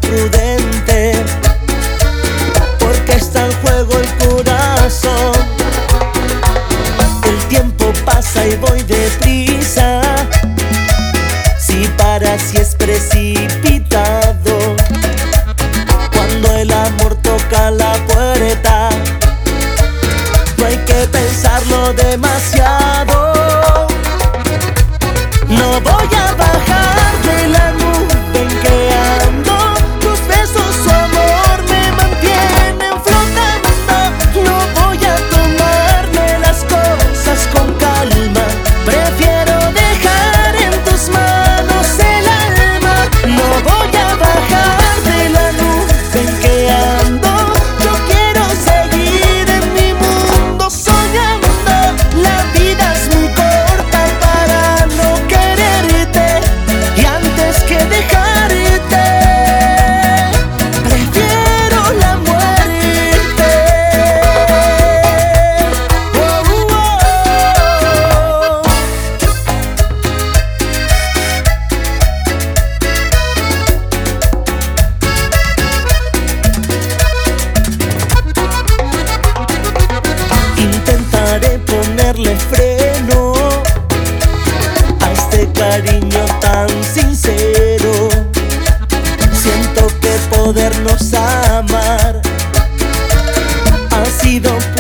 prudente, porque está en juego el corazón. El tiempo pasa y voy deprisa. Si para si es precipitado, cuando el amor toca la puerta, no hay que pensarlo demasiado. No voy a bajar de la nube en que ando. Tus besos, su amor me mantienen flotando. No voy a tomarme las cosas con calma. Prefiero dejar en tus manos el alma. No voy a bajar de la nube en que ando. Yo quiero seguir en mi mundo soñando. La vida es muy corta para no quererte, y antes que dejarte, prefiero la muerte. Intentaré ponerle freno a este cariño tan sincero. Siento que podernos amar ha sido